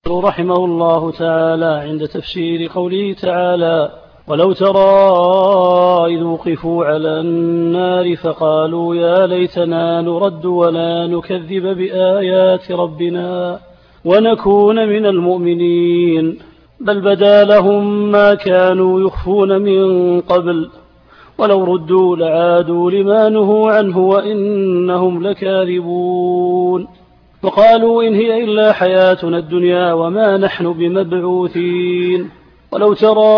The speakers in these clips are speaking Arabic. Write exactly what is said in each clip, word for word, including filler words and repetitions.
رحمه الله تعالى عند تفسير قوله تعالى: ولو ترى إذ وقفوا على النار فقالوا يا ليتنا نرد ولا نكذب بآيات ربنا ونكون من المؤمنين، بل بدا لهم ما كانوا يخفون من قبل ولو ردوا لعادوا لما نهوا عنه وإنهم لكاذبون. وقالوا إن هي إلا حياتنا الدنيا وما نحن بمبعوثين. ولو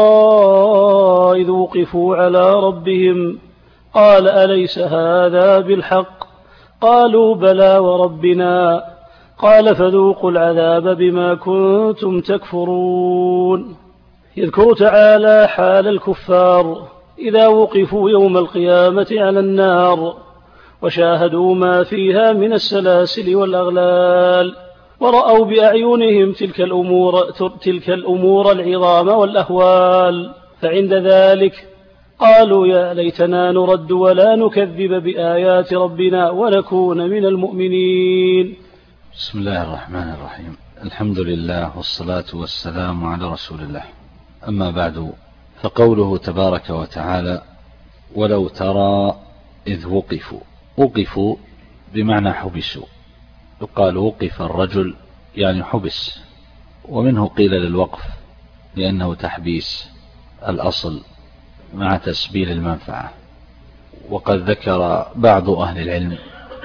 ترى إذ وقفوا على ربهم قال أليس هذا بالحق؟ قالوا بلى وربنا. قال فذوقوا العذاب بما كنتم تكفرون. يذكر تعالى حال الكفار إذا وقفوا يوم القيامة على النار وشاهدوا ما فيها من السلاسل والأغلال ورأوا بأعينهم تلك الأمور, تلك الأمور العظام والأهوال، فعند ذلك قالوا يا ليتنا نرد ولا نكذب بآيات ربنا ونكون من المؤمنين. بسم الله الرحمن الرحيم. الحمد لله والصلاة والسلام على رسول الله. أما بعد، فقوله تبارك وتعالى: ولو ترى إذ وقفوا. وقفوا بمعنى حبسوا، يقال وقف الرجل يعني حبس، ومنه قيل للوقف لأنه تحبيس الأصل مع تسبيل المنفعة. وقد ذكر بعض أهل العلم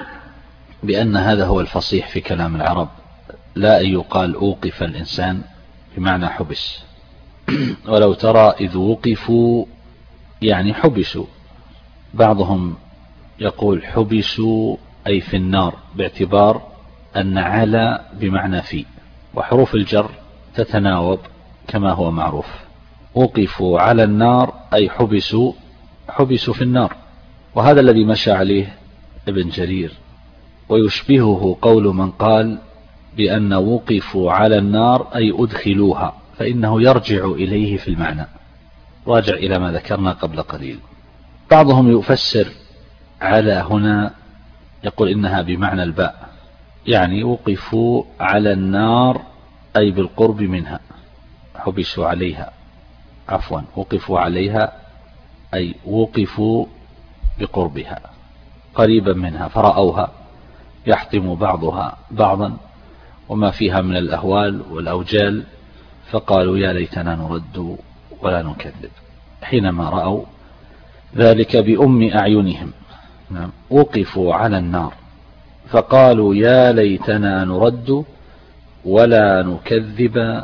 بأن هذا هو الفصيح في كلام العرب، لا أن يقال أوقف الإنسان بمعنى حبس. ولو ترى إذ وقفوا يعني حبسوا. بعضهم يقول حبسوا أي في النار، باعتبار أن على بمعنى في، وحروف الجر تتناوب كما هو معروف. وقفوا على النار أي حبسوا حبسوا في النار، وهذا الذي مشى عليه ابن جرير، ويشبهه قول من قال بأن وقفوا على النار أي أدخلوها، فإنه يرجع إليه في المعنى، راجع إلى ما ذكرنا قبل قليل. بعضهم يفسر على هنا يقول إنها بمعنى الباء، يعني وقفوا على النار أي بالقرب منها، حبسوا عليها، عفوا وقفوا عليها أي وقفوا بقربها قريبا منها، فرأوها يحطم بعضها بعضا وما فيها من الأهوال والأوجال، فقالوا يا ليتنا نرد ولا نكذب، حينما رأوا ذلك بأم أعينهم. وقفوا على النار فقالوا يا ليتنا نرد ولا نكذب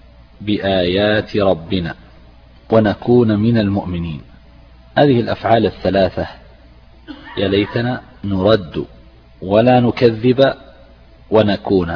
بآيات ربنا ونكون من المؤمنين. هذه الأفعال الثلاثة، يا ليتنا نرد ولا نكذب ونكون،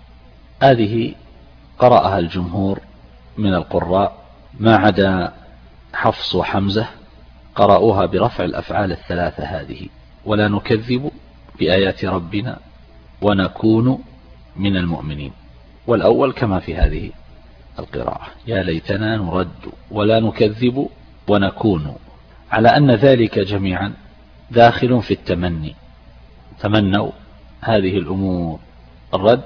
هذه قرأها الجمهور من القراء ما عدا حفص وحمزة، قرأوها برفع الأفعال الثلاثة هذه: ولا نكذب بآيات ربنا ونكون من المؤمنين. والأول كما في هذه القراءة: يا ليتنا نرد ولا نكذب ونكون، على أن ذلك جميعا داخل في التمني. تمنوا هذه الأمور، الرد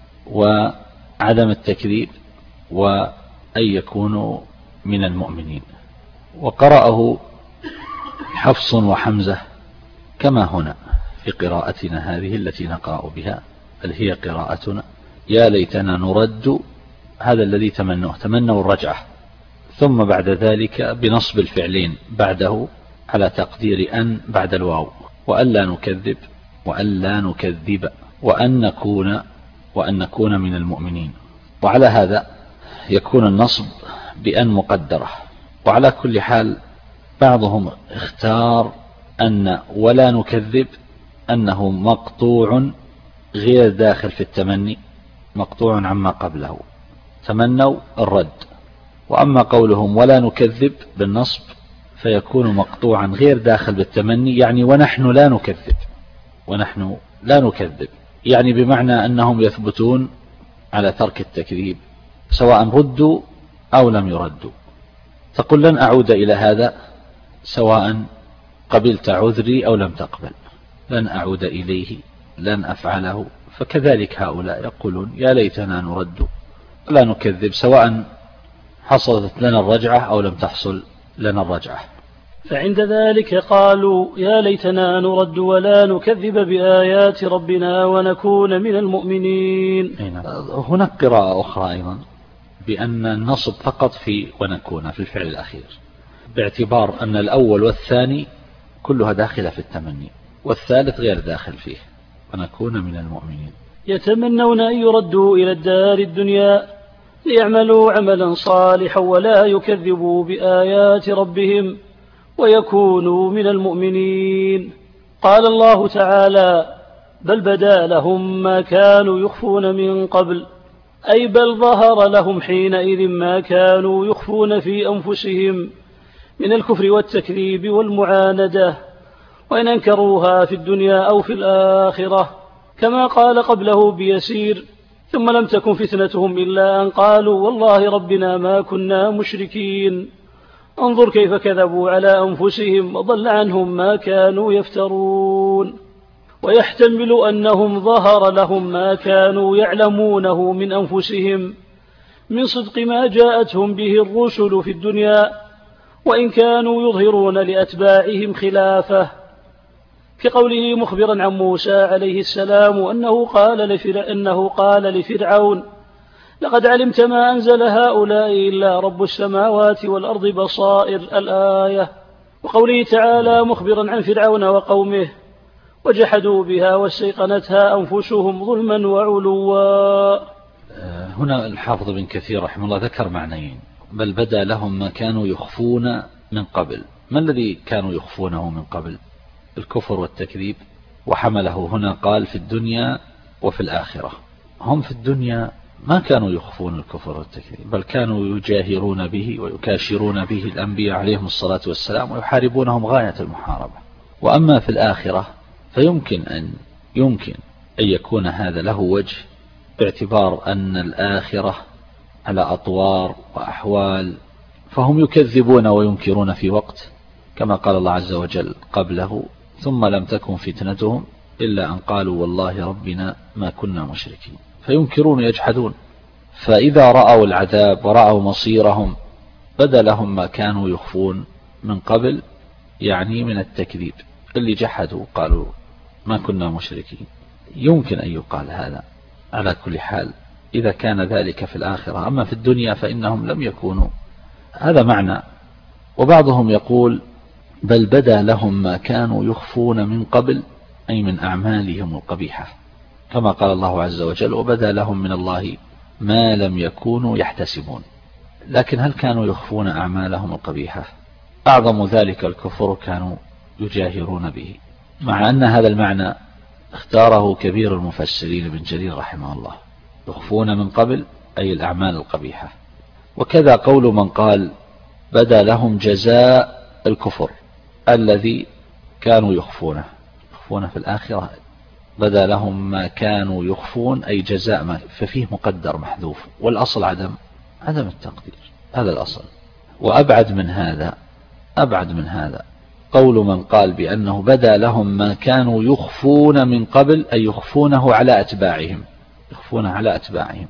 وعدم التكذيب وأن يكونوا من المؤمنين. وقرأه حفص وحمزة كما هنا في قراءتنا هذه التي نقرأ بها، بل هي قراءتنا: يا ليتنا نرد، هذا الذي تمنوه، تمنوا الرجعة، ثم بعد ذلك بنصب الفعلين بعده على تقدير أن بعد الواو، وأن لا نكذب وأن لا نكذب وأن نكون وأن نكون من المؤمنين. وعلى هذا يكون النصب بأن مقدرة. وعلى كل حال بعضهم اختار أن ولا نكذب أنه مقطوع غير داخل في التمني، مقطوع عما قبله، تمنوا الرد. وأما قولهم ولا نكذب بالنصب فيكون مقطوعا غير داخل بالتمني، يعني ونحن لا نكذب، ونحن لا نكذب، يعني بمعنى أنهم يثبتون على ترك التكذيب سواء ردوا أو لم يردوا. تقول لن أعود إلى هذا سواء قبلت عذري أو لم تقبل، لن أعود إليه، لن أفعله. فكذلك هؤلاء يقولون يا ليتنا نرد لا نكذب سواء حصلت لنا الرجعة أو لم تحصل لنا الرجعة. فعند ذلك قالوا يا ليتنا نرد ولا نكذب بآيات ربنا ونكون من المؤمنين. هناك قراءة أخرى أيضا بأن النصب فقط في ونكون في الفعل الأخير، باعتبار أن الأول والثاني كلها داخلة في التمني والثالث غير داخل فيه، ونكون من المؤمنين. يتمنون أن يردوا إلى الدار الدنيا ليعملوا عملا صالحا ولا يكذبوا بآيات ربهم ويكونوا من المؤمنين. قال الله تعالى بل بدا لهم ما كانوا يخفون من قبل، أي بل ظهر لهم حينئذ ما كانوا يخفون في أنفسهم من الكفر والتكذيب والمعاندة، وإن أنكروها في الدنيا أو في الآخرة، كما قال قبله بيسير ثم لم تكن فتنتهم إلا أن قالوا والله ربنا ما كنا مشركين. انظر كيف كذبوا على أنفسهم وضل عنهم ما كانوا يفترون. ويحتمل أنهم ظهر لهم ما كانوا يعلمونه من أنفسهم من صدق ما جاءتهم به الرسل في الدنيا، وإن كانوا يظهرون لأتباعهم خلافه، كقوله مخبرا عن موسى عليه السلام أنه قال, لفر... أنه قال لفرعون لقد علمت ما أنزل هؤلاء إلا رب السماوات والأرض بصائر الآية. وقوله تعالى مخبرا عن فرعون وقومه وجحدوا بها واستيقنتها أنفسهم ظلما وعلوا. هنا الحافظ بن كثير رحمه الله ذكر معنيين، بل بدا لهم ما كانوا يخفون من قبل. ما الذي كانوا يخفونه من قبل؟ الكفر والتكذيب، وحمله هنا قال في الدنيا وفي الآخرة. هم في الدنيا ما كانوا يخفون الكفر والتكذيب، بل كانوا يجاهرون به ويكاشرون به الأنبياء عليهم الصلاة والسلام ويحاربونهم غاية المحاربة. وأما في الآخرة فيمكن أن يمكن أن يكون هذا له وجه، باعتبار أن الآخرة على أطوار وأحوال، فهم يكذبون وينكرون في وقت، كما قال الله عز وجل قبله ثم لم تكن فتنتهم إلا أن قالوا والله ربنا ما كنا مشركين، فينكرون ويجحدون. فإذا رأوا العذاب ورأوا مصيرهم بدا لهم ما كانوا يخفون من قبل، يعني من التكذيب. اللي جحدوا قالوا ما كنا مشركين. يمكن أن يقال هذا على كل حال إذا كان ذلك في الآخرة. أما في الدنيا فإنهم لم يكونوا. هذا معنى. وبعضهم يقول بل بدا لهم ما كانوا يخفون من قبل، أي من أعمالهم القبيحة، كما قال الله عز وجل وبدا لهم من الله ما لم يكونوا يحتسبون. لكن هل كانوا يخفون أعمالهم القبيحة؟ أعظم ذلك الكفر كانوا يجاهرون به، مع أن هذا المعنى اختاره كبير المفسرين ابن جرير رحمه الله. يخفون من قبل أي الأعمال القبيحة. وكذا قول من قال بدا لهم جزاء الكفر الذي كانوا يخفونه، يخفون في الآخرة. بدا لهم ما كانوا يخفون أي جزاء ما، ففيه مقدر محذوف، والأصل عدم عدم التقدير، هذا الأصل. وأبعد من هذا أبعد من هذا قول من قال بأنه بدا لهم ما كانوا يخفون من قبل، أي يخفونه على أتباعهم، يخفونه على أتباعهم.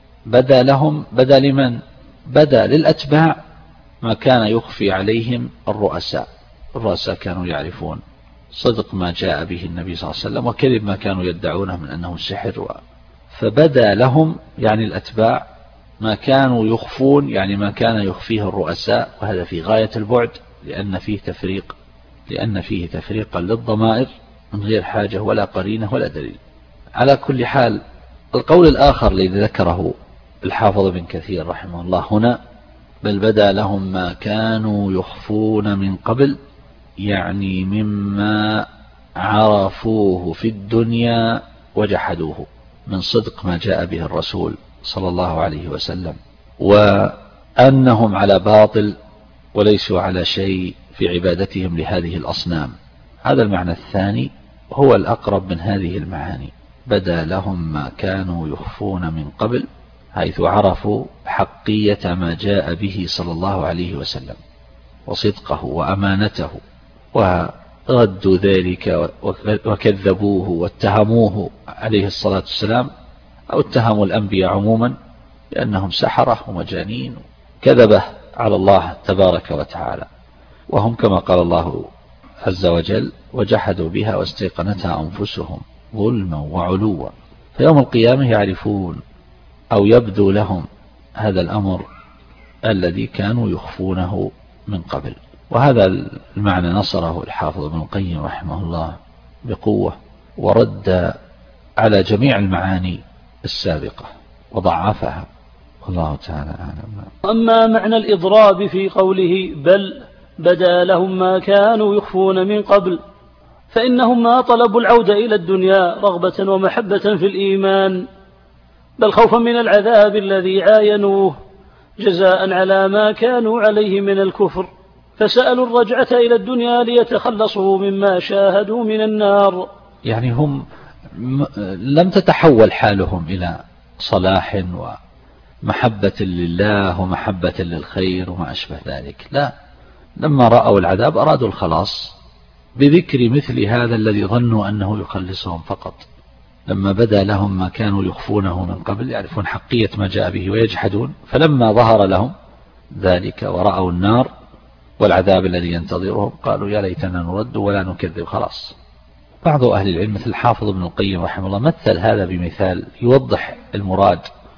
بدا لهم بدا لمن؟ بدا للأتباع ما كان يخفي عليهم الرؤساء. الرؤساء كانوا يعرفون صدق ما جاء به النبي صلى الله عليه وسلم وكذب ما كانوا يدعونه من أنه سحر و... فبدا لهم يعني الأتباع ما كانوا يخفون، يعني ما كان يخفيه الرؤساء. وهذا في غاية البعد، لأن فيه تفريق لأن فيه تفريقا للضمائر من غير حاجة ولا قرينة ولا دليل. على كل حال القول الآخر الذي ذكره الحافظ بن كثير رحمه الله هنا بل بدا لهم ما كانوا يخفون من قبل، يعني مما عرفوه في الدنيا وجحدوه من صدق ما جاء به الرسول صلى الله عليه وسلم، وأنهم على باطل وليسوا على شيء في عبادتهم لهذه الأصنام. هذا المعنى الثاني هو الأقرب من هذه المعاني. بدا لهم ما كانوا يخفون من قبل، حيث عرفوا حقية ما جاء به صلى الله عليه وسلم وصدقه وأمانته، وردوا ذلك وكذبوه واتهموه عليه الصلاة والسلام، أو اتهموا الأنبياء عموما لأنهم سحرة ومجانين كذبة على الله تبارك وتعالى، وهم كما قال الله عز وجل وجحدوا بها واستيقنتها أنفسهم ظلما وعلوا. فيوم القيامة يعرفون أو يبدو لهم هذا الأمر الذي كانوا يخفونه من قبل. وهذا المعنى نصره الحافظ ابن القيم رحمه الله بقوة، ورد على جميع المعاني السابقة وضعفها، والله تعالى أعلم. أما معنى الإضراب في قوله بل بدا لهم ما كانوا يخفون من قبل، فإنهم ما طلبوا العودة إلى الدنيا رغبة ومحبة في الإيمان، بل خوفا من العذاب الذي عاينوه جزاء على ما كانوا عليه من الكفر، فسألوا الرجعة إلى الدنيا ليتخلصوا مما شاهدوا من النار. يعني هم لم تتحول حالهم إلى صلاح ومحبة لله ومحبة للخير وما أشبه ذلك، لا، لما رأوا العذاب أرادوا الخلاص بذكر مثل هذا الذي ظنوا أنه يخلصهم فقط. لما بدا لهم ما كانوا يخفونه من قبل، يعرفون حقية ما جاء به ويجحدون، فلما ظهر لهم ذلك ورأوا النار والعذاب الذي ينتظرهم قالوا يا ليتنا نرد ولا نكذب. خلاص. بعض أهل العلم مثل الحافظ ابن القيم رحمه الله مثل هذا بمثال يوضح المراد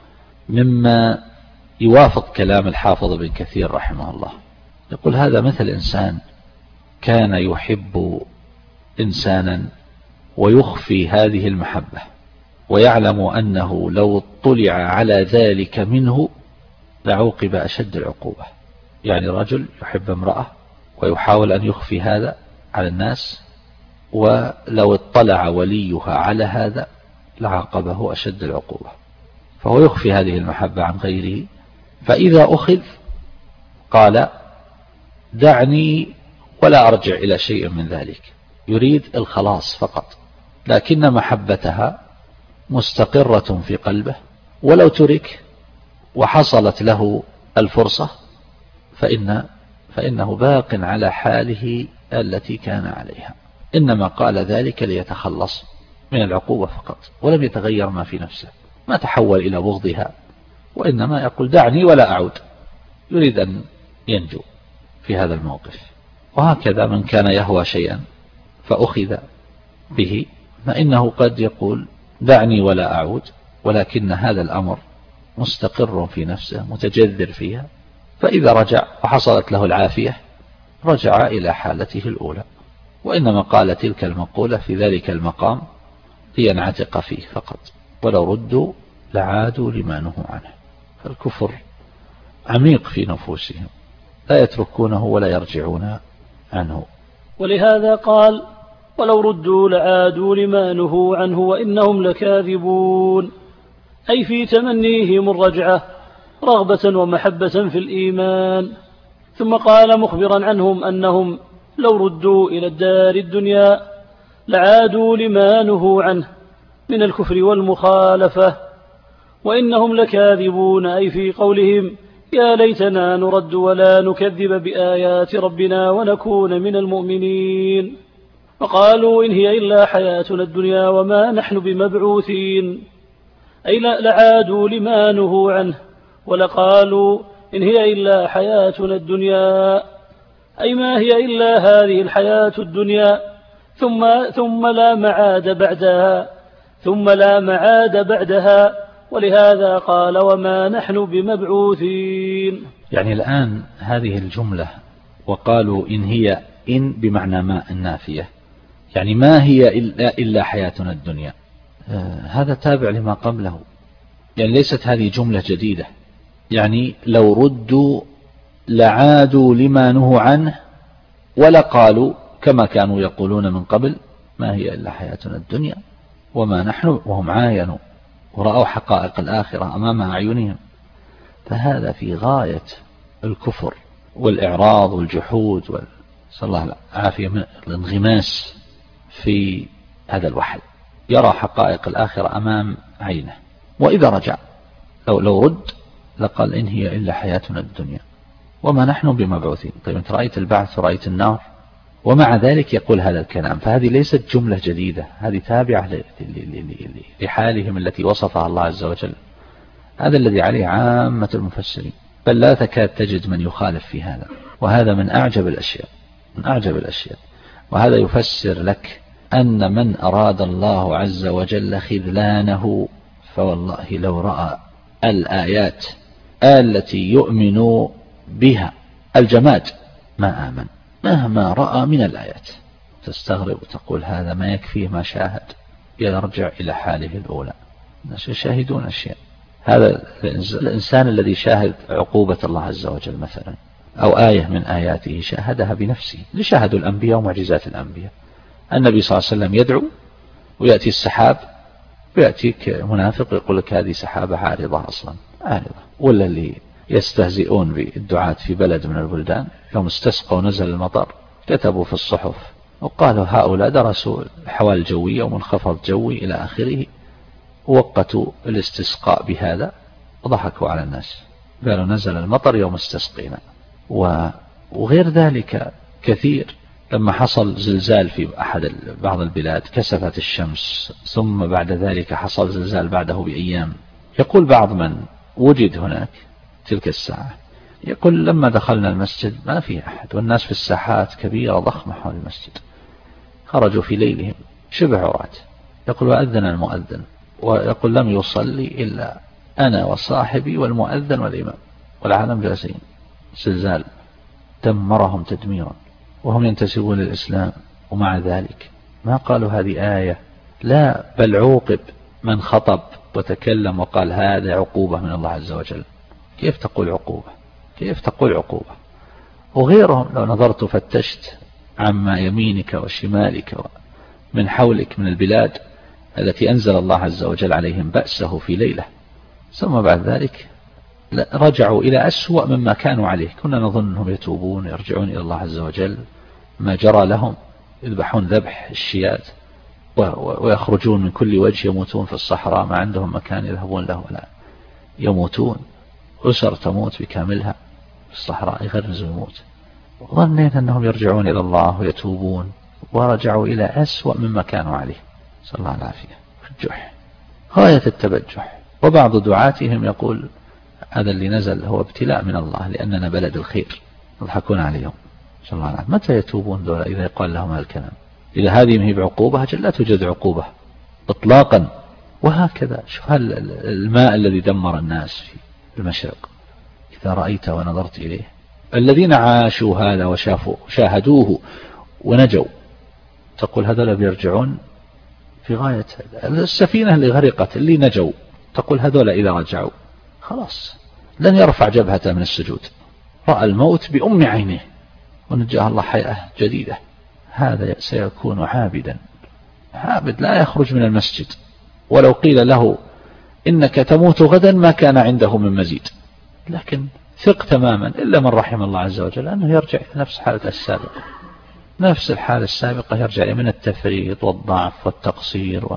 مما يوافق كلام الحافظ ابن كثير رحمه الله. يقول هذا مثل إنسان كان يحب إنسانا ويخفي هذه المحبة، ويعلم أنه لو اطلع على ذلك منه لعوقب أشد العقوبة. يعني رجل يحب امرأة ويحاول أن يخفي هذا على الناس، ولو اطلع وليها على هذا لعاقبه أشد العقوبة، فهو يخفي هذه المحبة عن غيره. فإذا أخذ قال دعني ولا أرجع إلى شيء من ذلك، يريد الخلاص فقط، لكن محبتها مستقرة في قلبه، ولو ترك وحصلت له الفرصة فإن فإنه باق على حاله التي كان عليها، إنما قال ذلك ليتخلص من العقوبة فقط، ولم يتغير ما في نفسه، ما تحول إلى بغضها، وإنما يقول دعني ولا أعود، يريد أن ينجو في هذا الموقف. وهكذا من كان يهوى شيئا فأخذ به، فإنه قد يقول دعني ولا أعود، ولكن هذا الأمر مستقر في نفسه متجذر فيها، فإذا رجع وحصلت له العافية رجع إلى حالته الأولى، وإنما قال تلك المقولة في ذلك المقام لينعتق فيه فقط، ولو ردوا لعادوا لما نهوا عنه. فالكفر عميق في نفوسهم لا يتركونه ولا يرجعون عنه. ولهذا قال ولو ردوا لعادوا لما نهوا عنه وإنهم لكاذبون، أي في تمنيهم الرجعة رغبة ومحبة في الإيمان. ثم قال مخبرا عنهم أنهم لو ردوا إلى الدار الدنيا لعادوا لما نهوا عنه من الكفر والمخالفة وإنهم لكاذبون، أي في قولهم يا ليتنا نرد ولا نكذب بآيات ربنا ونكون من المؤمنين، وقالوا إن هي إلا حياتنا الدنيا وما نحن بمبعوثين، أي لعادوا لما نهوا عنه، ولقالوا إن هي إلا حياتنا الدنيا، أي ما هي إلا هذه الحياة الدنيا ثم, ثم لا معاد بعدها ثم لا معاد بعدها ولهذا قال وما نحن بمبعوثين. يعني الآن هذه الجملة وقالوا إن هي إن بمعنى ما النافية، يعني ما هي إلا, إلا حياتنا الدنيا، آه هذا تابع لما قبله، يعني ليست هذه جملة جديدة. يعني لو ردوا لعادوا لما نهوا عنه ولقالوا كما كانوا يقولون من قبل ما هي إلا حياتنا الدنيا وما نحن، وهم عاينوا ورأوا حقائق الآخرة أمام أعينهم. فهذا في غاية الكفر والإعراض والجحود صلى الله العافية من الانغماس في هذا الوحل، يرى حقائق الآخرة أمام عينه. وإذا رجع لو, لو رد لقال إن هي إلا حياتنا الدنيا وما نحن بمبعوثين. طيب أنت رأيت البعث ورأيت النار ومع ذلك يقول هذا الكلام، فهذه ليست جملة جديدة، هذه تابعة لحالهم التي وصفها الله عز وجل هذا الذي عليه عامة المفسرين، بل لا تكاد تجد من يخالف في هذا، وهذا من أعجب الأشياء من أعجب الأشياء. وهذا يفسر لك أن من أراد الله عز وجل خذلانه فوالله لو رأى الآيات التي يؤمن بها الجماد ما آمن، مهما رأى من الآيات. تستغرب وتقول هذا ما يكفيه ما شاهد، يرجع إلى حاله الأولى. الناس يشاهدون أشياء. هذا الإنسان الذي شاهد عقوبة الله عز وجل مثلا أو آية من آياته شاهدها بنفسه، لشاهدوا الأنبياء ومعجزات الأنبياء. النبي صلى الله عليه وسلم يدعو ويأتي السحاب ويأتيك منافق يقول لك هذه سحابة عارضة أصلا عارضة. ولا اللي يستهزئون بالدعاة في بلد من البلدان يوم استسقوا ونزل المطر كتبوا في الصحف وقالوا هؤلاء درسوا الحوال الجوية ومنخفض جوي إلى آخره، ووقتوا الاستسقاء بهذا وضحكوا على الناس، قالوا نزل المطر يوم استسقينا. وغير ذلك كثير. لما حصل زلزال في أحد بعض البلاد كسفت الشمس، ثم بعد ذلك حصل زلزال بعده بأيام. يقول بعض من وجد هناك تلك الساعة، يقول لما دخلنا المسجد ما في أحد، والناس في الساحات كبيرة ضخمة حول المسجد، خرجوا في ليلهم شبه عراة. يقول وأذن المؤذن، ويقول لم يصلي إلا أنا وصاحبي والمؤذن والإمام والعالم جالسين. زلزال دمرهم تدميرا وهم ينتسبون للإسلام، ومع ذلك ما قالوا هذه آية، لا بل عوقب من خطب وتكلم وقال هذا عقوبة من الله عز وجل. كيف تقول عقوبة؟ كيف تقول عقوبة؟ وغيرهم لو نظرت فتشت عما يمينك وشمالك من حولك من البلاد التي أنزل الله عز وجل عليهم بأسه في ليلة، ثم بعد ذلك رجعوا إلى أسوأ مما كانوا عليه. كنا نظنهم يتوبون يرجعون إلى الله عز وجل، ما جرى لهم يذبحون ذبح الشيات ويخرجون من كل وجه، يموتون في الصحراء ما عندهم مكان يذهبون له ولا يموتون، أسر تموت بكاملها في الصحراء يغرز الموت. ظنين أنهم يرجعون إلى الله ويتوبون، ورجعوا إلى أسوأ مما كانوا عليه. صلى الله العافية. الجح غاية التبجح. وبعض دعاتهم يقول هذا اللي نزل هو ابتلاء من الله لأننا بلد الخير، يضحكون عليهم. صلى الله عليه. متى يتوبون دول إذا يقال لهم هذا الكلام؟ إذا هذه مهي بعقوبة أجل لا توجد عقوبة إطلاقا. وهكذا شوف الماء الذي دمر الناس في المشرق، إذا رأيت ونظرت إليه الذين عاشوا هذا وشافوا شاهدوه ونجوا، تقول هذول بيرجعون في غاية. السفينة اللي غرقت اللي نجوا، تقول هذول إذا رجعوا خلاص لن يرفع جبهته من السجود، رأى الموت بأم عينه ونجاه الله حياة جديدة. هذا سيكون عابدا عابد لا يخرج من المسجد، ولو قيل له إنك تموت غدا ما كان عنده من مزيد. لكن ثق تماما إلا من رحم الله عز وجل أنه يرجع إلى نفس حالة السابقة، نفس الحالة السابقة، يرجع من التفريط والضعف والتقصير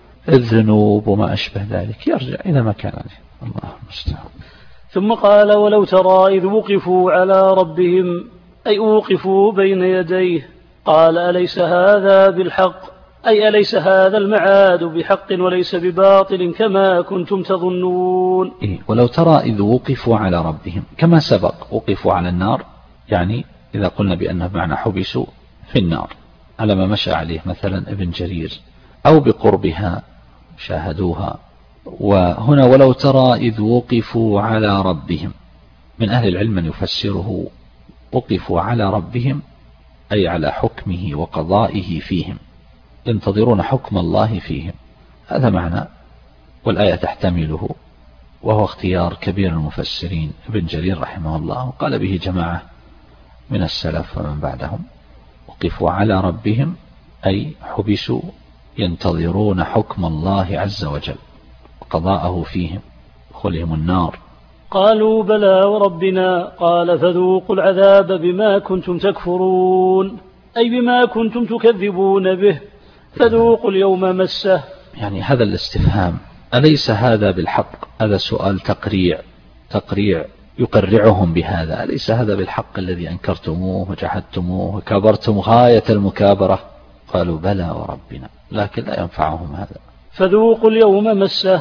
والذنوب وما أشبه ذلك، يرجع إلى ما كان عليه. الله المستعان. ثم قال ولو ترى إذ وقفوا على ربهم أي وقفوا بين يديه قال أليس هذا بالحق، أي أليس هذا المعاد بحق وليس بباطل كما كنتم تظنون. إيه ولو ترى إذ وقفوا على ربهم كما سبق، وقفوا على النار، يعني إذا قلنا بأنه معنى حبسوا في النار على ما مشى عليه مثلا ابن جرير، أو بقربها شاهدوها. وهنا ولو ترى إذ وقفوا على ربهم، من أهل العلم من يفسره وقفوا على ربهم أي على حكمه وقضائه فيهم، ينتظرون حكم الله فيهم، هذا معنى. والآية تحتمله، وهو اختيار كبير المفسرين ابن جرير رحمه الله، وقال به جماعة من السلف ومن بعدهم. وقفوا على ربهم أي حبسوا ينتظرون حكم الله عز وجل وقضاءه فيهم، دخولهم النار. قالوا بلى وربنا، قال فذوقوا العذاب بما كنتم تكفرون، أي بما كنتم تكذبون به، فذوقوا اليوم مسه. يعني هذا الاستفهام أليس هذا بالحق، هذا سؤال تقريع تقريع يقرعهم بهذا، أليس هذا بالحق الذي أنكرتموه وجحدتموه وكابرتم غاية المكابرة؟ قالوا بلى وربنا، لكن لا ينفعهم هذا. فذوقوا اليوم مسه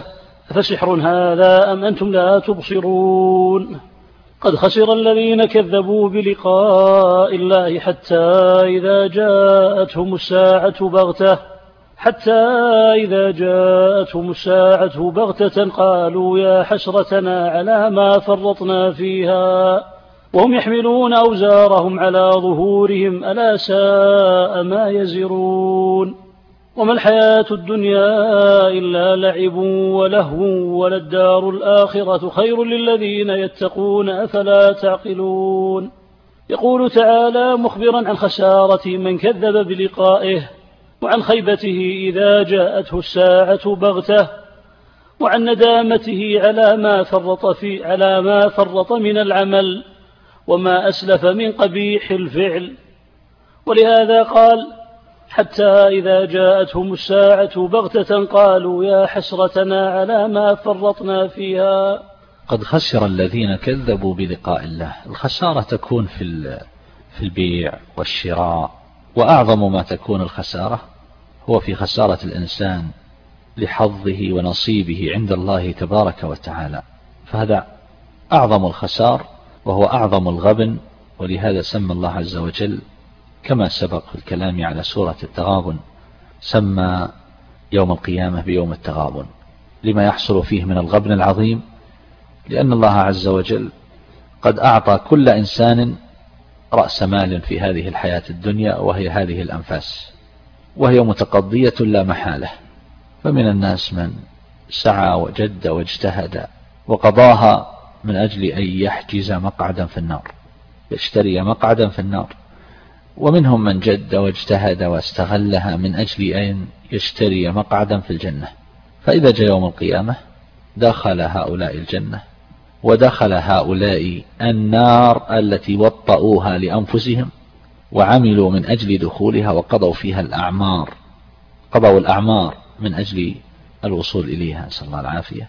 أفسحر هذا أم أنتم لا تبصرون قد خسر الذين كذبوا بلقاء الله حتى إذا جاءتهم الساعة بغتة حتى إذا جاءتهم الساعة بغتة قالوا يا حسرتنا على ما فرطنا فيها وهم يحملون أوزارهم على ظهورهم ألا ساء ما يزرون وما الحياة الدنيا إلا لعب ولهو وللدار الآخرة خير للذين يتقون أفلا تعقلون يقول تعالى مخبرا عن خسارة من كذب بلقائه وعن خيبته إذا جاءته الساعة بغتة وعن ندامته على ما فرط في على ما فرط من العمل وما أسلف من قبيح الفعل. ولهذا قال حتى إذا جاءتهم الساعة بغتة قالوا يا حسرتنا على ما فرطنا فيها. قد خسر الذين كذبوا بلقاء الله. الخسارة تكون في في البيع والشراء، وأعظم ما تكون الخسارة هو في خسارة الإنسان لحظه ونصيبه عند الله تبارك وتعالى، فهذا أعظم الخسار وهو أعظم الغبن. ولهذا سمى الله عز وجل كما سبق في الكلام على سورة التغابن سمى يوم القيامة بيوم التغابن لما يحصل فيه من الغبن العظيم، لأن الله عز وجل قد أعطى كل إنسان رأس مال في هذه الحياة الدنيا، وهي هذه الأنفاس، وهي متقضية لا محالة. فمن الناس من سعى وجد واجتهد وقضاها من أجل أن يحجز مقعدا في النار، يشتري مقعدا في النار، ومنهم من جد واجتهد واستغلها من أجل أن يشتري مقعدا في الجنة. فإذا جاء يوم القيامة دخل هؤلاء الجنة ودخل هؤلاء النار التي وطئوها لأنفسهم وعملوا من أجل دخولها وقضوا فيها الأعمار، قضوا الأعمار من أجل الوصول إليها، نسأل الله العافية.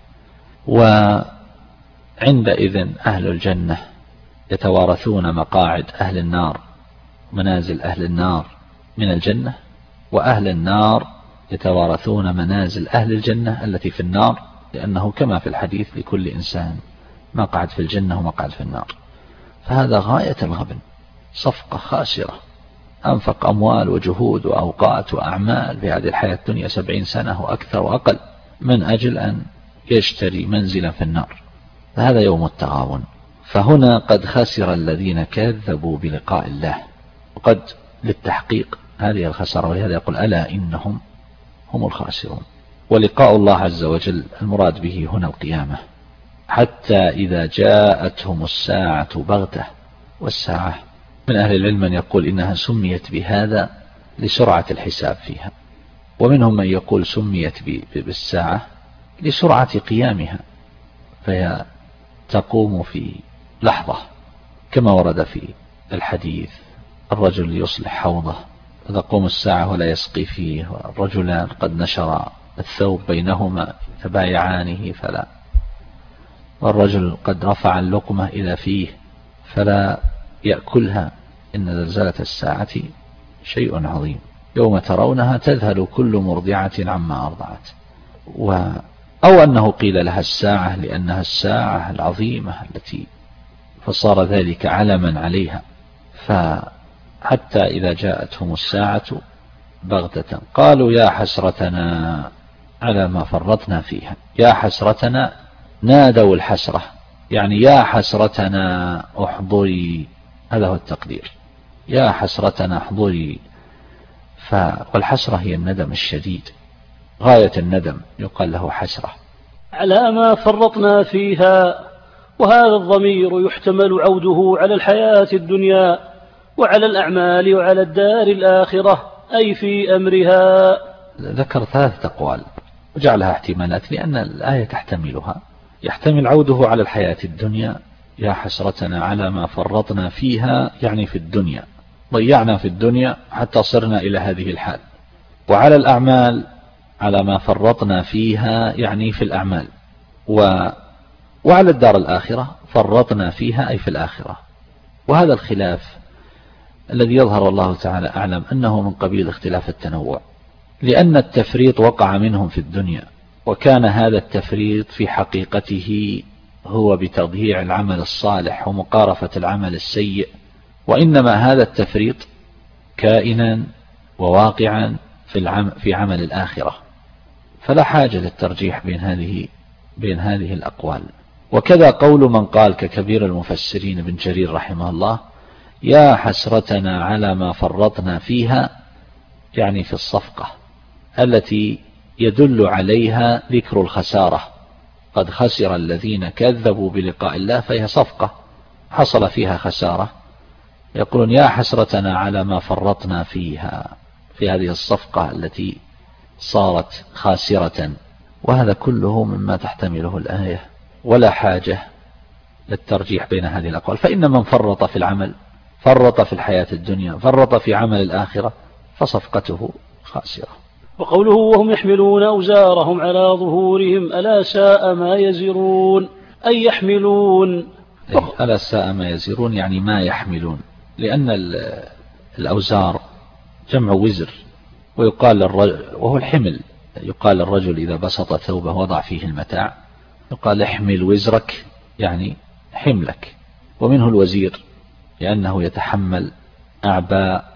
وعندئذ أهل الجنة يتوارثون مقاعد أهل النار، منازل أهل النار من الجنة، وأهل النار يتوارثون منازل أهل الجنة التي في النار، لأنه كما في الحديث لكل إنسان مقعد في الجنة ومقعد في النار. فهذا غاية الغبن، صفقة خاسرة، أنفق أموال وجهود وأوقات وأعمال في هذه الحياة الدنيا سبعين سنة وأكثر وأقل من أجل أن يشتري منزلا في النار. فهذا يوم التغابن. فهنا قد خسر الذين كذبوا بلقاء الله، وقد للتحقيق هذه الخسارة، ولهذا يقول ألا إنهم هم الخاسرون. ولقاء الله عز وجل المراد به هنا القيامة. حتى إذا جاءتهم الساعة بغتة، والساعة من أهل العلم من يقول إنها سميت بهذا لسرعة الحساب فيها، ومنهم من يقول سميت بالساعة لسرعة قيامها، فهي تقوم في لحظة، كما ورد في الحديث الرجل يصلح حوضه فتقوم الساعة ولا يسقي فيه، والرجلان قد نشر الثوب بينهما تبايعانه فلا، والرجل قد رفع اللقمة إلى فيه فلا يأكلها، إن زلزلة الساعة شيء عظيم يوم ترونها تذهل كل مرضعة عما أرضعت. و أو أنه قيل لها الساعة لأنها الساعة العظيمة التي فصار ذلك علما عليها. فحتى إذا جاءتهم الساعة بغتة قالوا يا حسرتنا على ما فرطنا فيها. يا حسرتنا نادوا الحسرة، يعني يا حسرتنا احضري، هذا هو التقدير، يا حسرتنا احضري. والحسرة هي الندم الشديد، غاية الندم يقال له حسرة. على ما فرطنا فيها، وهذا الضمير يحتمل عوده على الحياة الدنيا وعلى الأعمال وعلى الدار الآخرة، أي في أمرها. ذكر ثلاث أقوال وجعلها احتمالات لأن الآية تحتملها. يحتمل عوده على الحياة الدنيا، يا حسرتنا على ما فرطنا فيها، يعني في الدنيا ضيعنا في الدنيا حتى صرنا إلى هذه الحال. وعلى الأعمال على ما فرطنا فيها، يعني في الأعمال. و... وعلى الدار الآخرة فرطنا فيها، أي في الآخرة. وهذا الخلاف الذي يظهر الله تعالى أعلم أنه من قبيل اختلاف التنوع، لأن التفريط وقع منهم في الدنيا وكان هذا التفريط في حقيقته هو بتضييع العمل الصالح ومقارفة العمل السيء، وإنما هذا التفريط كائنا وواقعا في العمل في عمل الآخرة، فلا حاجة للترجيح بين هذه بين هذه الأقوال. وكذا قول من قال ككبير المفسرين ابن جرير رحمه الله: يا حسرتنا على ما فرطنا فيها، يعني في الصفقة التي يدل عليها ذكر الخسارة، قد خسر الذين كذبوا بلقاء الله، فهي صفقة حصل فيها خسارة، يقولون يا حسرتنا على ما فرطنا فيها، في هذه الصفقة التي صارت خاسرة. وهذا كله مما تحتمله الآية، ولا حاجة للترجيح بين هذه الأقوال، فإن من فرط في العمل، فرط في الحياة الدنيا، فرط في عمل الآخرة، فصفقته خاسرة. وقوله وهم يحملون أوزارهم على ظهورهم ألا ساء ما يزرون، أي يحملون. ألا ساء ما يزرون يعني ما يحملون، لأن الأوزار جمع وزر، ويقال للرجل وهو الحمل، يقال للرجل إذا بسط ثوبه وضع فيه المتاع يقال احمل وزرك، يعني حملك. ومنه الوزير لأنه يتحمل أعباء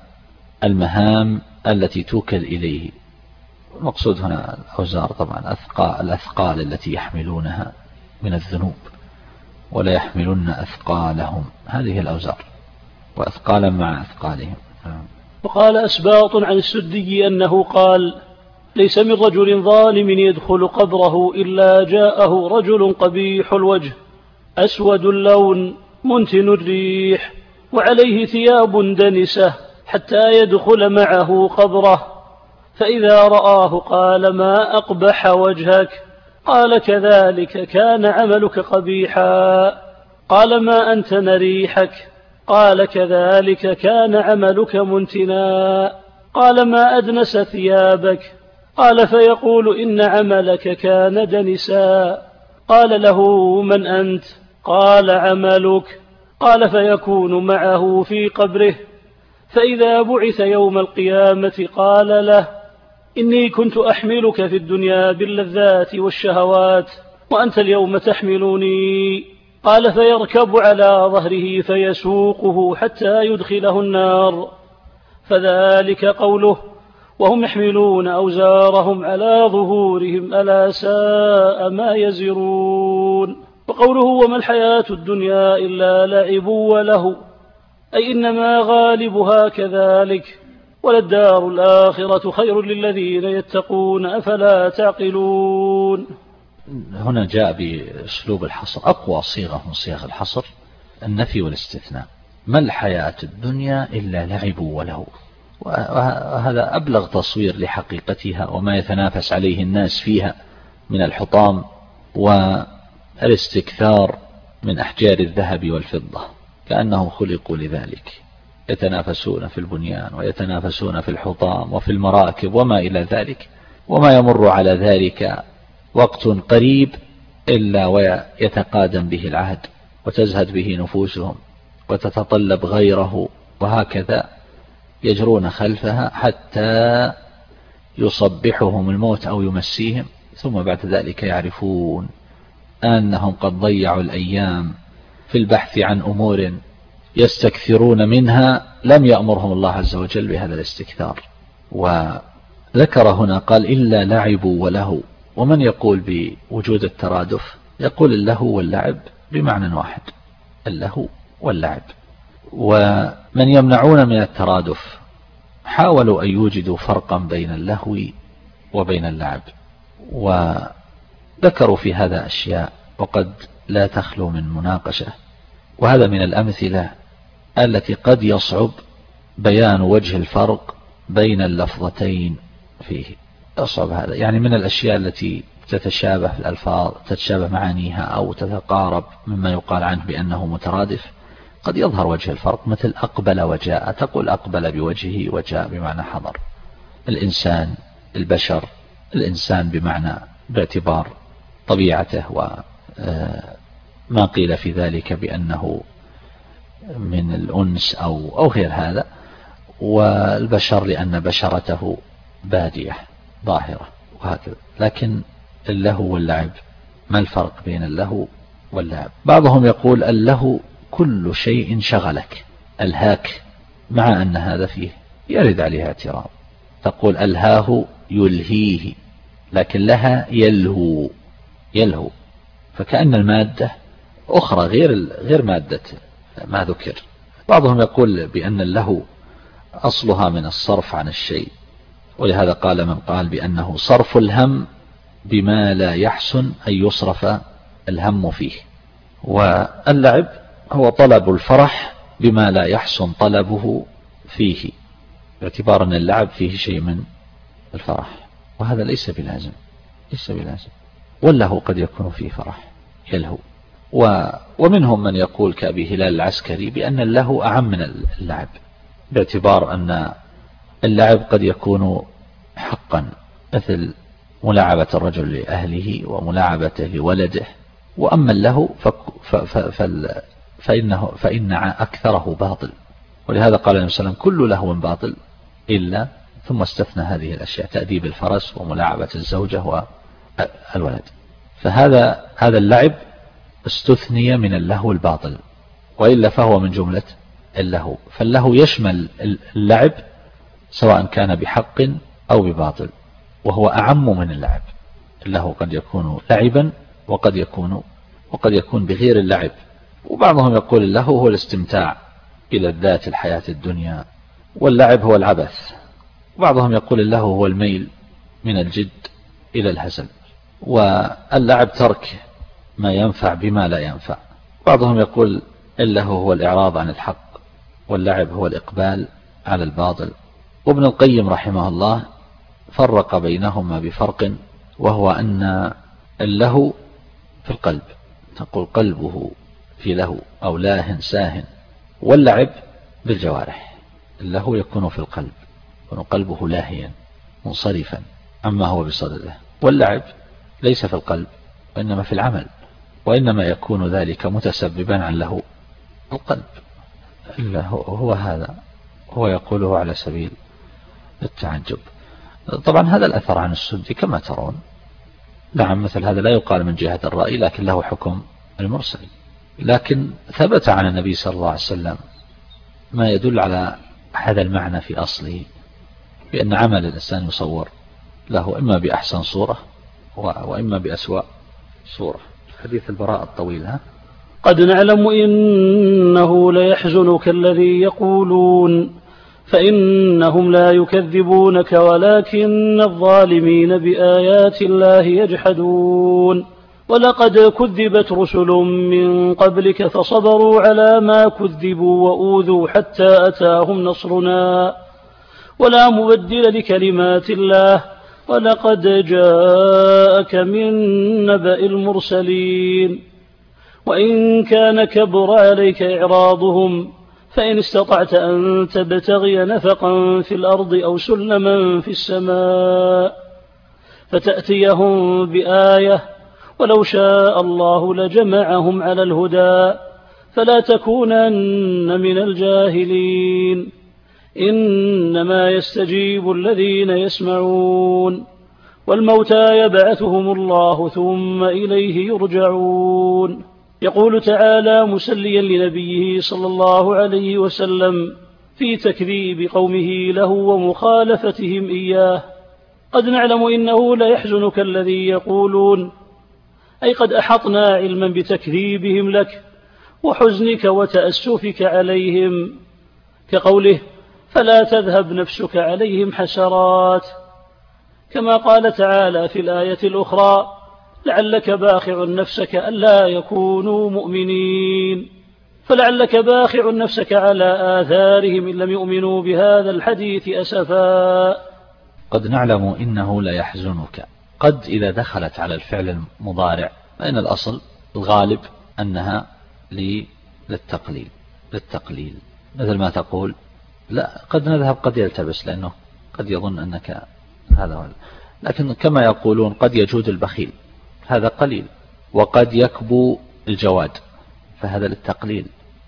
المهام التي توكل إليه. المقصود هنا الأوزار طبعا أثقال الأثقال التي يحملونها من الذنوب، ولا يحملن أثقالهم، هذه الأوزار، وأثقالا مع أثقالهم. وقال أسباط عن السدي أنه قال: ليس من رجل ظالم يدخل قبره إلا جاءه رجل قبيح الوجه أسود اللون منتن الريح وعليه ثياب دنسة حتى يدخل معه قبره، فإذا رآه قال: ما أقبح وجهك؟ قال: كذلك كان عملك قبيحا. قال: ما أنتن ريحك؟ قال: كذلك كان عملك منتنا. قال: ما أدنس ثيابك؟ قال: فيقول: إن عملك كان دنسا. قال له: من أنت؟ قال: عملك. قال: فيكون معه في قبره، فإذا بعث يوم القيامة قال له: إني كنت أحملك في الدنيا باللذات والشهوات، وأنت اليوم تحملني. قال: فيركب على ظهره فيسوقه حتى يدخله النار. فذلك قوله وهم يحملون أوزارهم على ظهورهم ألا ساء ما يزرون. وقوله وما الحياة الدنيا إلا لعب وله، أي إنما غالبها كذلك، وللدار الآخرة خير للذين يتقون أفلا تعقلون. هنا جاء بأسلوب الحصر، أقوى صيغة من صيغ الحصر النفي والاستثناء. ما الحياة الدنيا إلا لعب وله، وهذا أبلغ تصوير لحقيقتها وما يتنافس عليه الناس فيها من الحطام والاستكثار من أحجار الذهب والفضة، كأنهم خلقوا لذلك، يتنافسون في البنيان ويتنافسون في الحطام وفي المراكب وما إلى ذلك، وما يمر على ذلك وقت قريب إلا ويتقادم به العهد وتزهد به نفوسهم وتتطلب غيره، وهكذا يجرون خلفها حتى يصبحهم الموت أو يمسيهم، ثم بعد ذلك يعرفون أنهم قد ضيعوا الأيام في البحث عن أمور يستكثرون منها لم يأمرهم الله عز وجل بهذا الاستكثار. وذكر هنا قال إلا لعبوا وله، ومن يقول بوجود الترادف يقول اللهو واللعب بمعنى واحد، اللهو واللعب. ومن يمنعون من الترادف حاولوا أن يوجدوا فرقا بين اللهو وبين اللعب، وذكروا في هذا أشياء وقد لا تخلو من مناقشة، وهذا من الأمثلة التي قد يصعب بيان وجه الفرق بين اللفظتين فيه، يصعب هذا، يعني من الأشياء التي تتشابه في الألفاظ، تتشابه معانيها أو تتقارب مما يقال عنه بأنه مترادف، قد يظهر وجه الفرق، مثل أقبل وجاء، تقول أقبل بوجهه وجاء بمعنى حضر. الإنسان، البشر، الإنسان بمعنى باعتبار طبيعته وما قيل في ذلك بأنه من الأنس أو أو غير هذا، والبشر لأن بشرته بادية ظاهرة وهكذا. لكن اللهو واللعب؟ ما الفرق بين اللهو واللعب؟ بعضهم يقول اللهو كل شيء شغلك، ألهاك، مع أن هذا فيه يرد عليها اعتراض، تقول ألهاه يلهيه، لكن لها يلهو، يلهو، فكأن المادة أخرى غير غير مادة ما ذكر. بعضهم يقول بأن اللهو أصلها من الصرف عن الشيء، ولهذا قال من قال بأنه صرف الهم بما لا يحسن أن يصرف الهم فيه. واللعب هو طلب الفرح بما لا يحسن طلبه فيه، باعتبار أن اللعب فيه شيء من الفرح، وهذا ليس بلازم، ليس بلازم. واللهو قد يكون فيه فرح يلهو. ومنهم من يقول كأبي هلال العسكري بأن اللهو أعم من اللعب، باعتبار أن اللعب قد يكون حقا، مثل ملاعبة الرجل لأهله وملاعبته لولده، وأما اللهو فإنه فإن أكثره باطل، ولهذا قال النبي صلى الله عليه وسلم كل لهو باطل إلا، ثم استثنى هذه الأشياء: تأديب الفرس وملاعبة الزوجة والولد. فهذا هذا اللعب استثني من اللهو الباطل، وإلا فهو من جملة اللهو. فاللهو يشمل اللعب سواء كان بحق أو بباطل، وهو أعم من اللعب. اللهو قد يكون لعبا وقد يكون وقد يكون بغير اللعب. وبعضهم يقول اللهو هو الاستمتاع بلذات الحياة الدنيا، واللعب هو العبث. وبعضهم يقول اللهو هو الميل من الجد إلى الهزل، واللعب ترك ما ينفع بما لا ينفع. بعضهم يقول اللهو هو الإعراض عن الحق، واللعب هو الإقبال على الباطل. وابن القيم رحمه الله فرق بينهما بفرق، وهو أن اللهو في القلب، تقول قلبه في لهو أو لاه ساه، واللعب بالجوارح. اللهو يكون في القلب، يكون قلبه لاهيا منصرفا عما هو بصدده، واللعب ليس في القلب وإنما في العمل، وإنما يكون ذلك متسببا عن له القلب. هو هذا هو يقوله على سبيل التعجب. طبعا هذا الأثر عن السدي كما ترون، نعم، مثل هذا لا يقال من جهة الرأي، لكن له حكم المرسل. لكن ثبت عن النبي صلى الله عليه وسلم ما يدل على هذا المعنى في أصله، بأن عمل الإنسان يصور له إما بأحسن صورة وإما بأسوأ صورة. حديث البراء الطويل: ها قد نعلم إنه ليحزنك الذي يقولون فإنهم لا يكذبونك ولكن الظالمين بآيات الله يجحدون ولقد كذبت رسل من قبلك فصبروا على ما كذبوا وأوذوا حتى أتاهم نصرنا ولا مبدل لكلمات الله ولقد جاءك من نبأ المرسلين وإن كان كبر عليك إعراضهم فإن استطعت أن تبتغي نفقا في الأرض أو سلما في السماء فتأتيهم بآية ولو شاء الله لجمعهم على الهدى فلا تكونن من الجاهلين إنما يستجيب الذين يسمعون والموتى يبعثهم الله ثم إليه يرجعون. يقول تعالى مسليا لنبيه صلى الله عليه وسلم في تكذيب قومه له ومخالفتهم إياه: قد نعلم إنه لا يحزنك الذي يقولون، أي قد أحطنا علما بتكذيبهم لك وحزنك وتأسفك عليهم، كقوله: فلا تذهب نفسك عليهم حسرات، كما قال تعالى في الآية الأخرى: لعلك باخع نفسك ألا يكونوا مؤمنين، فلعلك باخع نفسك على آثارهم إن لم يؤمنوا بهذا الحديث أسفا. قد نعلم إنه لا يحزنك، قد إذا دخلت على الفعل المضارع فإن الأصل الغالب أنها للتقليل للتقليل مثل ما تقول: لا قد نذهب، قد يلتبس لأنه قد يظن أنك هذا هو. لكن كما يقولون قد يجود البخيل، هذا قليل، وقد يكبو الجواد، فهذا للتقليل.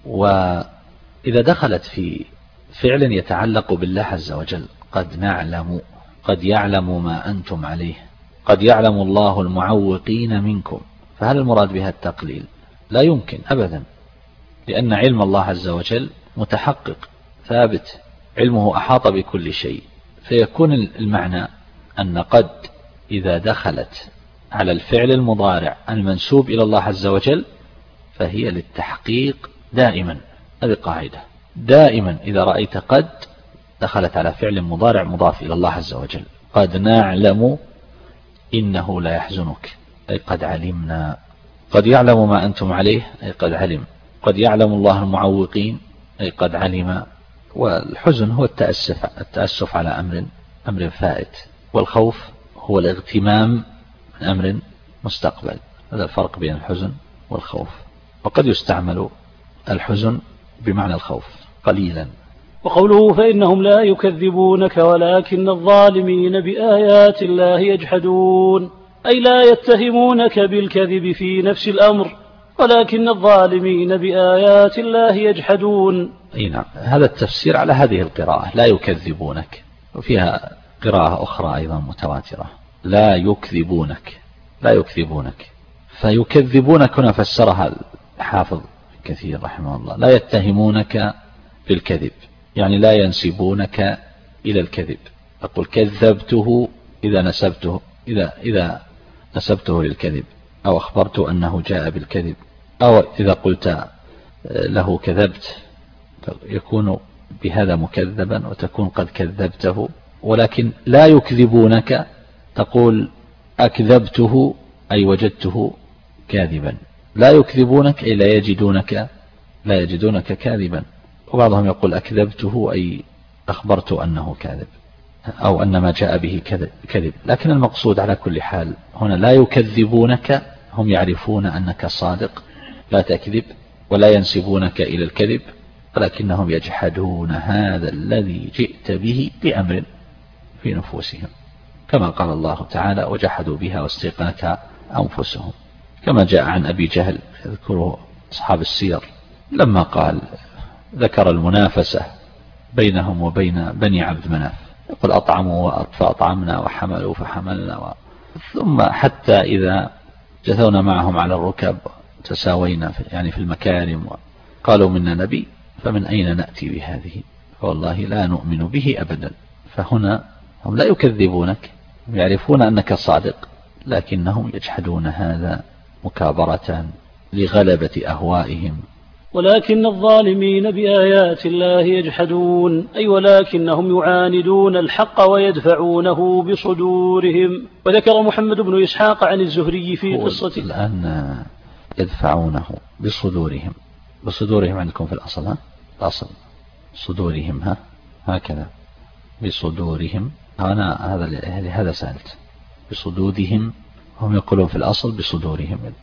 وإذا دخلت في فعل يتعلق بالله عز وجل: قد نعلم، قد يعلم ما أنتم عليه، قد يعلم الله المعوقين منكم، فهل المراد بها التقليل؟ لا يمكن أبدا، لأن علم الله عز وجل متحقق ثابت، علمه أحاط بكل شيء، فيكون المعنى أن قد إذا دخلت على الفعل المضارع المنسوب إلى الله عز وجل فهي للتحقيق دائما. هذه قاعدة، دائما إذا رأيت قد دخلت على فعل مضارع مضاف إلى الله عز وجل، قد نعلم إنه لا يحزنك، أي قد علمنا. قد يعلم ما أنتم عليه، أي قد علم. قد يعلم الله المعوقين، أي قد علم. والحزن هو التأسف, التأسف على أمر أمر فائت، والخوف هو الاغتمام من أمر مستقبل. هذا الفرق بين الحزن والخوف. وقد يستعمل الحزن بمعنى الخوف قليلا. وقوله فإنهم لا يكذبونك ولكن الظالمين بآيات الله يجحدون، أي لا يتهمونك بالكذب في نفس الأمر، ولكن الظالمين بآيات الله يجحدون. أي نعم، هذا التفسير على هذه القراءة لا يكذبونك، وفيها قراءة أخرى أيضا متواترة لا يكذبونك، لا يكذبونك. فيكذبونك هنا فسرها الحافظ كثير رحمه الله، لا يتهمونك بالكذب، يعني لا ينسبونك إلى الكذب. أقول كذبته إذا نسبته إذا إذا نسبته للكذب، أو أخبرت أنه جاء بالكذب، أو إذا قلت له كذبت يكون بهذا مكذبا وتكون قد كذبته. ولكن لا يكذبونك تقول أكذبته أي وجدته كاذبا، لا يكذبونك أي لا يجدونك لا يجدونك كاذبا. وبعضهم يقول أكذبته أي أخبرت أنه كاذب، أو أن ما جاء به كذب. لكن المقصود على كل حال هنا لا يكذبونك، هم يعرفون أنك صادق لا تكذب، ولا ينسبونك إلى الكذب، ولكنهم يجحدون هذا الذي جئت به بأمر في نفوسهم، كما قال الله تعالى وجحدوا بها واستيقنتها أنفسهم، كما جاء عن أبي جهل يذكره أصحاب السير لما قال ذكر المنافسة بينهم وبين بني عبد مناف، يقول أطعموا فأطعمنا وحملوا فحملنا و... ثم حتى إذا جثونا معهم على الركب تساوينا في يعني في المكارم، قالوا منا نبي فمن أين نأتي بهذه، فوالله لا نؤمن به أبدا. فهنا هم لا يكذبونك، يعرفون أنك صادق، لكنهم يجحدون هذا مكابرة لغلبة أهوائهم. ولكن الظالمين بآيات الله يجحدون، أي ولكنهم يعاندون الحق ويدفعونه بصدورهم. وذكر محمد بن إسحاق عن الزهري في قصة الآن يدفعونه بصدورهم، بصدورهم عندكم في الأصل، ها الأصل صدورهم، ها هكذا بصدورهم. أنا هذا لهذا سألت، بصدودهم هم يقولون في الأصل بصدورهم،